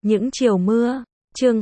Những chiều mưa. Chương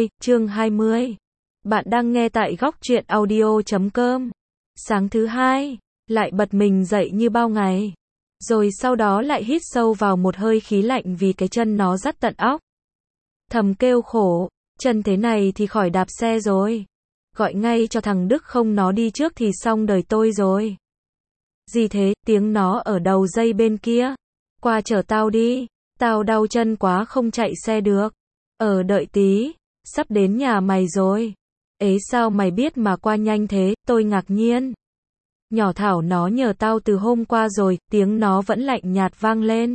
20. Bạn đang nghe tại góc truyện audio.com. Sáng thứ hai, lại bật mình dậy như bao ngày. Rồi sau đó lại hít sâu vào một hơi khí lạnh vì cái chân nó rát tận óc. Thầm kêu khổ, chân thế này thì khỏi đạp xe rồi. Gọi ngay cho thằng Đức không nó đi trước thì xong đời tôi rồi. Gì thế, tiếng nó ở đầu dây bên kia. Qua chở tao đi, tao đau chân quá không chạy xe được. Đợi tí, sắp đến nhà mày rồi. Ế sao mày biết mà qua nhanh thế, tôi ngạc nhiên. Nhỏ Thảo nó nhờ tao từ hôm qua rồi, tiếng nó vẫn lạnh nhạt vang lên.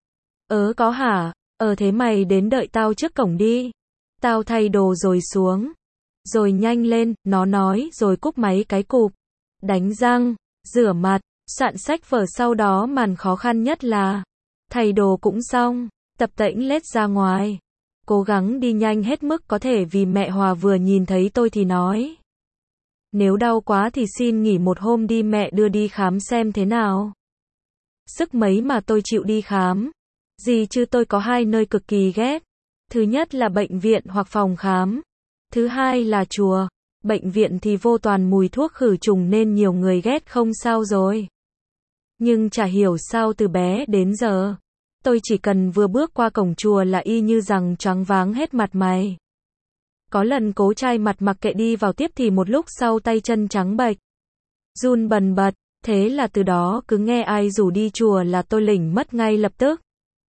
Có hả? Thế mày đến đợi tao trước cổng đi. Tao thay đồ rồi xuống. Rồi nhanh lên, nó nói rồi cúp máy cái cụp. Đánh răng, rửa mặt, soạn sách vở, sau đó màn khó khăn nhất là thay đồ cũng xong, tập tễnh lết ra ngoài. Cố gắng đi nhanh hết mức có thể vì mẹ Hòa vừa nhìn thấy tôi thì nói. Nếu đau quá thì xin nghỉ một hôm đi, mẹ đưa đi khám xem thế nào. Sức mấy mà tôi chịu đi khám. Gì chứ tôi có hai nơi cực kỳ ghét. Thứ nhất là bệnh viện hoặc phòng khám. Thứ hai là chùa. Bệnh viện thì vô toàn mùi thuốc khử trùng nên nhiều người ghét không sao rồi. Nhưng chả hiểu sao từ bé đến giờ, tôi chỉ cần vừa bước qua cổng chùa là y như rằng choáng váng hết mặt mày. Có lần cố chai mặt mặc kệ đi vào tiếp thì một lúc sau tay chân trắng bệch, run bần bật, thế là từ đó cứ nghe ai rủ đi chùa là tôi lỉnh mất ngay lập tức.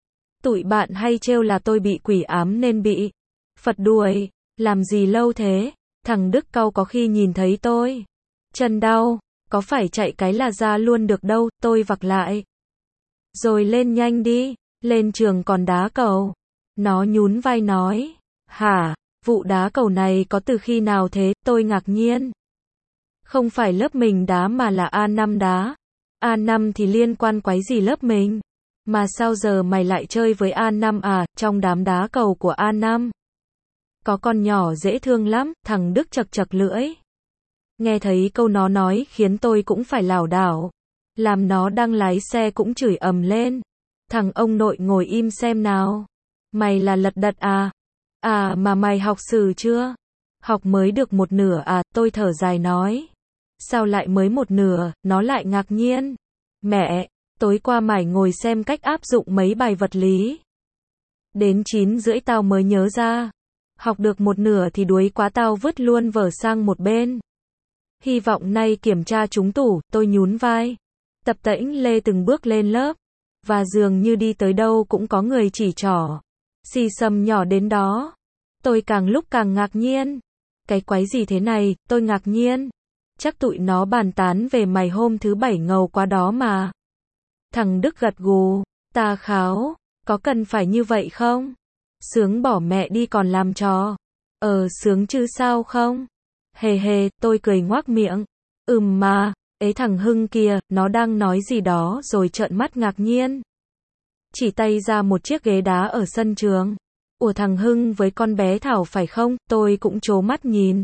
Tụi bạn hay trêu là tôi bị quỷ ám nên bị Phật đuổi, làm gì lâu thế, thằng Đức cau có khi nhìn thấy tôi chân đau, có phải chạy cái là ra luôn được đâu, tôi vặc lại. Rồi lên nhanh đi, lên trường còn đá cầu. Nó nhún vai nói, hả, vụ đá cầu này có từ khi nào thế, tôi ngạc nhiên. Không phải lớp mình đá mà là A5 đá. A5 thì liên quan quái gì lớp mình. Mà sao giờ mày lại chơi với A5 à, trong đám đá cầu của A5. Có con nhỏ dễ thương lắm, thằng Đức chật chật lưỡi. Nghe thấy câu nó nói khiến tôi cũng phải lảo đảo. Làm nó đang lái xe cũng chửi ầm lên. Thằng ông nội ngồi im xem nào. Mày là lật đật à? Mà mày học sử chưa? Học mới được một nửa à, tôi thở dài nói. Sao lại mới một nửa, nó lại ngạc nhiên. Mẹ, tối qua mày ngồi xem cách áp dụng mấy bài vật lý. Đến 9:30 tao mới nhớ ra. Học được một nửa thì đuối quá tao vứt luôn vở sang một bên. Hy vọng nay kiểm tra trúng tủ, tôi nhún vai. Tập tễnh lê từng bước lên lớp. Và dường như đi tới đâu cũng có người chỉ trỏ. Xì xầm nhỏ đến đó. Tôi càng lúc càng ngạc nhiên. Cái quái gì thế này, tôi ngạc nhiên. Chắc tụi nó bàn tán về mày hôm thứ bảy ngầu quá đó mà. Thằng Đức gật gù. Ta kháo, có cần phải như vậy không? Sướng bỏ mẹ đi còn làm trò. Sướng chứ sao không? Hề, tôi cười ngoác miệng. Mà, thằng Hưng kia, nó đang nói gì đó rồi trợn mắt ngạc nhiên. Chỉ tay ra một chiếc ghế đá ở sân trường. Ủa, thằng Hưng với con bé Thảo phải không? Tôi cũng trố mắt nhìn.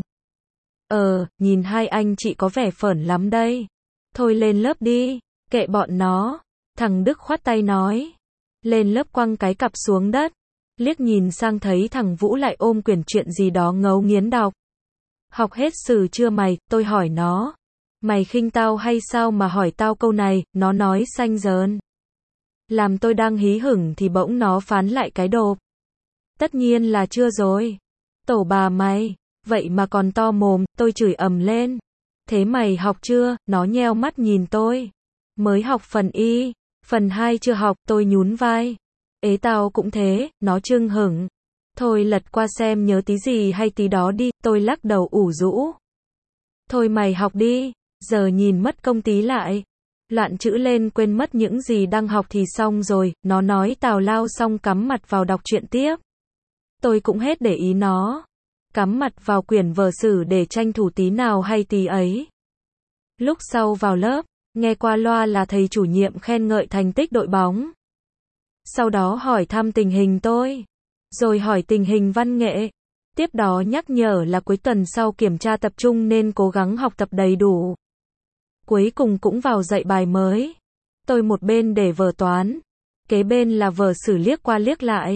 Nhìn hai anh chị có vẻ phởn lắm đây. Thôi lên lớp đi, kệ bọn nó. Thằng Đức khoát tay nói. Lên lớp quăng cái cặp xuống đất. Liếc nhìn sang thấy thằng Vũ lại ôm quyển truyện gì đó ngấu nghiến đọc. Học hết sử chưa mày, tôi hỏi nó. Mày khinh tao hay sao mà hỏi tao câu này, nó nói xanh dờn. Làm tôi đang hí hửng thì bỗng nó phán lại cái độp. Tất nhiên là chưa rồi. Tổ bà mày, vậy mà còn to mồm, tôi chửi ầm lên. Thế mày học chưa, nó nheo mắt nhìn tôi. Mới học phần Y, phần 2 chưa học, tôi nhún vai. Tao cũng thế, nó chưng hửng. Thôi lật qua xem nhớ tí gì hay tí đó đi, tôi lắc đầu ủ rũ. Thôi mày học đi, giờ nhìn mất công tí lại. Loạn chữ lên quên mất những gì đang học thì xong rồi, nó nói tào lao xong cắm mặt vào đọc truyện tiếp. Tôi cũng hết để ý nó. Cắm mặt vào quyển vở sử để tranh thủ tí nào hay tí ấy. Lúc sau vào lớp, nghe qua loa là thầy chủ nhiệm khen ngợi thành tích đội bóng. Sau đó hỏi thăm tình hình tôi. Rồi hỏi tình hình văn nghệ. Tiếp đó nhắc nhở là cuối tuần sau kiểm tra tập trung nên cố gắng học tập đầy đủ. Cuối cùng cũng vào dạy bài mới. Tôi một bên để vở toán, kế bên là vở sử liếc qua liếc lại.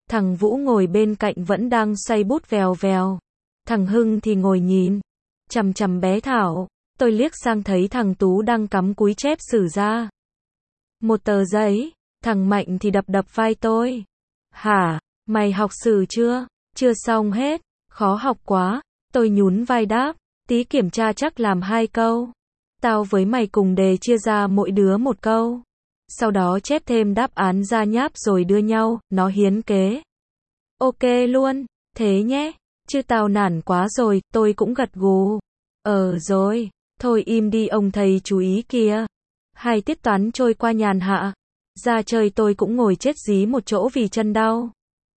Thằng Vũ ngồi bên cạnh vẫn đang xoay bút vèo vèo. Thằng Hưng thì ngồi nhìn chằm chằm bé Thảo. Tôi liếc sang thấy thằng Tú đang cắm cúi chép sử ra một tờ giấy. Thằng Mạnh thì đập đập vai tôi. Hả, mày học sử chưa? Chưa xong hết, khó học quá. Tôi nhún vai đáp, tí kiểm tra chắc làm 2 câu. Tao với mày cùng đề chia ra mỗi đứa một câu. Sau đó chép thêm đáp án ra nháp rồi đưa nhau, nó hiến kế. Ok luôn, thế nhé, chứ tao nản quá rồi, tôi cũng gật gù. Rồi, thôi im đi ông thầy chú ý kìa. 2 tiết toán trôi qua nhàn hạ. Ra chơi tôi cũng ngồi chết dí một chỗ vì chân đau.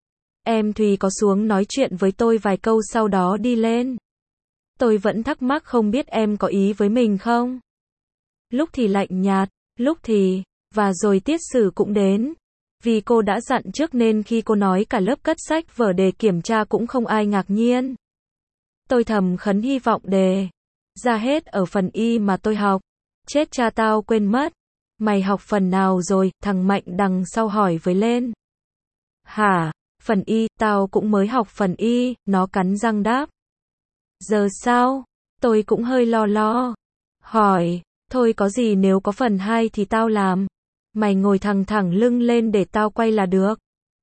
Em Thùy có xuống nói chuyện với tôi vài câu sau đó đi lên. Tôi vẫn thắc mắc không biết em có ý với mình không? Lúc thì lạnh nhạt, lúc thì, và rồi tiết sử cũng đến. Vì cô đã dặn trước nên khi cô nói cả lớp cất sách vở để kiểm tra cũng không ai ngạc nhiên. Tôi thầm khấn hy vọng đề ra hết ở phần Y mà tôi học. Chết cha tao quên mất. Mày học phần nào rồi? Thằng Mạnh đằng sau hỏi với lên. Hả, phần Y, tao cũng mới học phần Y, nó cắn răng đáp. Giờ sao? Tôi cũng hơi lo. Hỏi, thôi có gì nếu có phần 2 thì tao làm. Mày ngồi thẳng thẳng lưng lên để tao quay là được.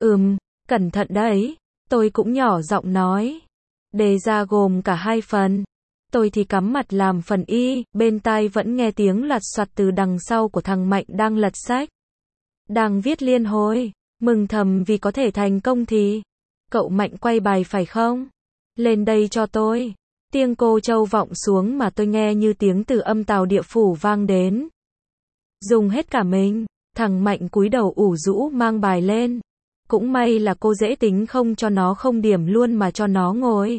Cẩn thận đấy. Tôi cũng nhỏ giọng nói. Đề ra gồm cả 2 phần. Tôi thì cắm mặt làm phần Y, bên tai vẫn nghe tiếng loạt soạt từ đằng sau của thằng Mạnh đang lật sách. Đang viết liên hồi, mừng thầm vì có thể thành công thì. Cậu Mạnh quay bài phải không? Lên đây cho tôi. Tiếng cô Châu vọng xuống mà tôi nghe như tiếng từ âm tàu địa phủ vang đến. Dùng hết cả mình, thằng Mạnh cúi đầu ủ rũ mang bài lên. Cũng may là cô dễ tính không cho nó không điểm luôn mà cho nó ngồi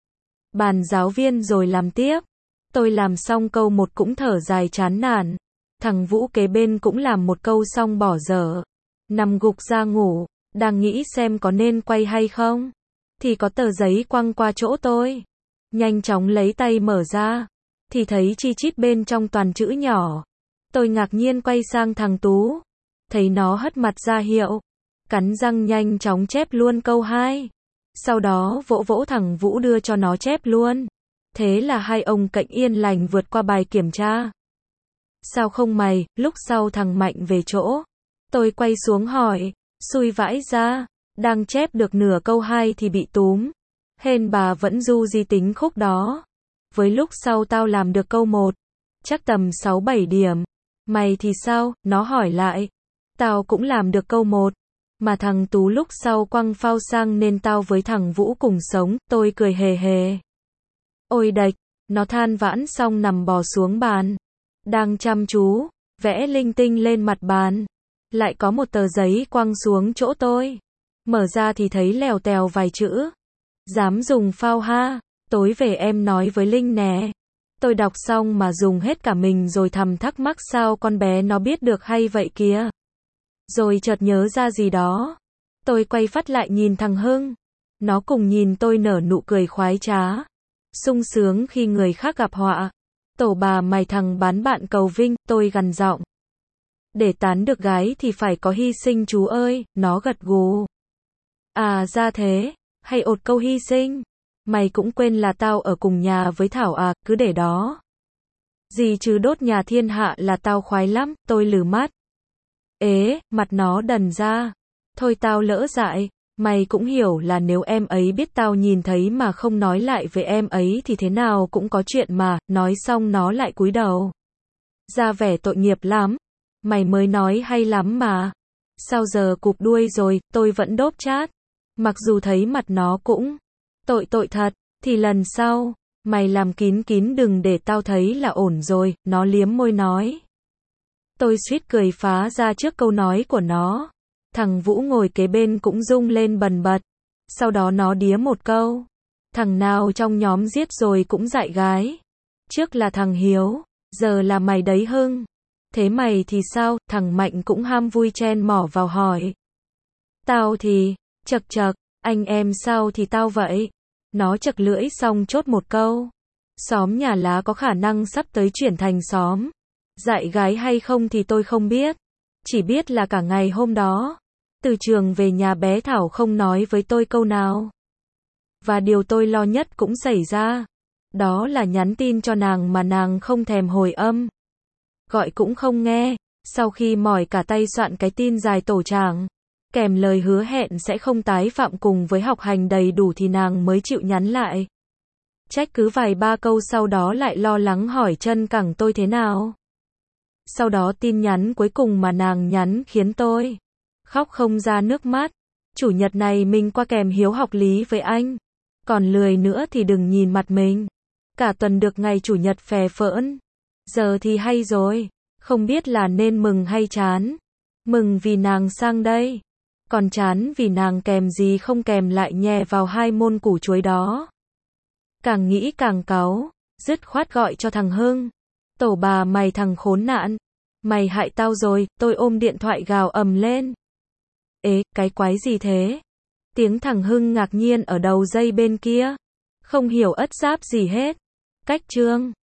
bàn giáo viên rồi làm tiếp. Tôi làm xong câu 1 cũng thở dài chán nản. Thằng Vũ kế bên cũng làm một câu xong bỏ dở. Nằm gục ra ngủ, đang nghĩ xem có nên quay hay không. Thì có tờ giấy quăng qua chỗ tôi. Nhanh chóng lấy tay mở ra. Thì thấy chi chít bên trong toàn chữ nhỏ. Tôi ngạc nhiên quay sang thằng Tú. Thấy nó hất mặt ra hiệu. Cắn răng nhanh chóng chép luôn câu 2. Sau đó vỗ vỗ thằng Vũ đưa cho nó chép luôn. Thế là hai ông cạnh yên lành vượt qua bài kiểm tra. Sao không mày? Lúc sau thằng Mạnh về chỗ. Tôi quay xuống hỏi. Xui vãi ra. Đang chép được nửa câu 2 thì bị túm. Hên bà vẫn du di tính khúc đó. Với lúc sau tao làm được câu 1. Chắc tầm 6-7 điểm. Mày thì sao? Nó hỏi lại. Tao cũng làm được câu 1. Mà thằng Tú lúc sau quăng phao sang nên tao với thằng Vũ cùng sống. Tôi cười hề hề. Ôi đệch, nó than vãn xong nằm bò xuống bàn. Đang chăm chú vẽ linh tinh lên mặt bàn. Lại có một tờ giấy quăng xuống chỗ tôi. Mở ra thì thấy lèo tèo vài chữ. Dám dùng phao ha, tối về em nói với Linh nè. Tôi đọc xong mà dùng hết cả mình rồi thầm thắc mắc sao con bé nó biết được hay vậy kìa. Rồi chợt nhớ ra gì đó. Tôi quay phát lại nhìn thằng Hưng. Nó cùng nhìn tôi nở nụ cười khoái trá. Sung sướng khi người khác gặp họa. Tổ bà mày thằng bán bạn cầu vinh, tôi gằn giọng. Để tán được gái thì phải có hy sinh chú ơi, nó gật gù. À ra thế, hay ột câu hy sinh. Mày cũng quên là tao ở cùng nhà với Thảo à, cứ để đó. Gì chứ đốt nhà thiên hạ là tao khoái lắm, tôi lử mắt. Ế, mặt nó đần ra. Thôi tao lỡ dại, mày cũng hiểu là nếu em ấy biết tao nhìn thấy mà không nói lại với em ấy thì thế nào cũng có chuyện mà, nói xong nó lại cúi đầu. Ra vẻ tội nghiệp lắm. Mày mới nói hay lắm mà. Sao giờ cụp đuôi rồi, tôi vẫn đốp chát. Mặc dù thấy mặt nó cũng tội thật, thì lần sau, mày làm kín kín đừng để tao thấy là ổn rồi, nó liếm môi nói. Tôi suýt cười phá ra trước câu nói của nó. Thằng Vũ ngồi kế bên cũng rung lên bần bật. Sau đó nó đía một câu. Thằng nào trong nhóm giết rồi cũng dại gái. Trước là thằng Hiếu, giờ là mày đấy Hưng. Thế mày thì sao? Thằng Mạnh cũng ham vui chen mỏ vào hỏi. Tao thì, chậc chậc, anh em sao thì tao vậy. Nó chậc lưỡi xong chốt một câu. Xóm nhà lá có khả năng sắp tới chuyển thành xóm dại gái hay không thì tôi không biết. Chỉ biết là cả ngày hôm đó, Từ trường về nhà bé Thảo không nói với tôi câu nào. Và điều tôi lo nhất cũng xảy ra. Đó là nhắn tin cho nàng mà nàng không thèm hồi âm. Gọi cũng không nghe. Sau khi mỏi cả tay soạn cái tin dài tổ tràng, kèm lời hứa hẹn sẽ không tái phạm cùng với học hành đầy đủ thì nàng mới chịu nhắn lại. Trách cứ vài ba câu sau đó lại lo lắng hỏi chân cẳng tôi thế nào. Sau đó tin nhắn cuối cùng mà nàng nhắn khiến tôi khóc không ra nước mắt. Chủ nhật này mình qua kèm hiếu học lý với anh. Còn lười nữa thì đừng nhìn mặt mình. Cả tuần được ngày chủ nhật phè phỡn. Giờ thì hay rồi. Không biết là nên mừng hay chán. Mừng vì nàng sang đây. Còn chán vì nàng kèm gì không kèm lại nhè vào 2 môn củ chuối đó. Càng nghĩ càng cáu. Dứt khoát gọi cho thằng Hưng. Tổ bà mày thằng khốn nạn. Mày hại tao rồi. Tôi ôm điện thoại gào ầm lên. Ế, cái quái gì thế? Tiếng thằng Hưng ngạc nhiên ở đầu dây bên kia. Không hiểu ất giáp gì hết. Cách chương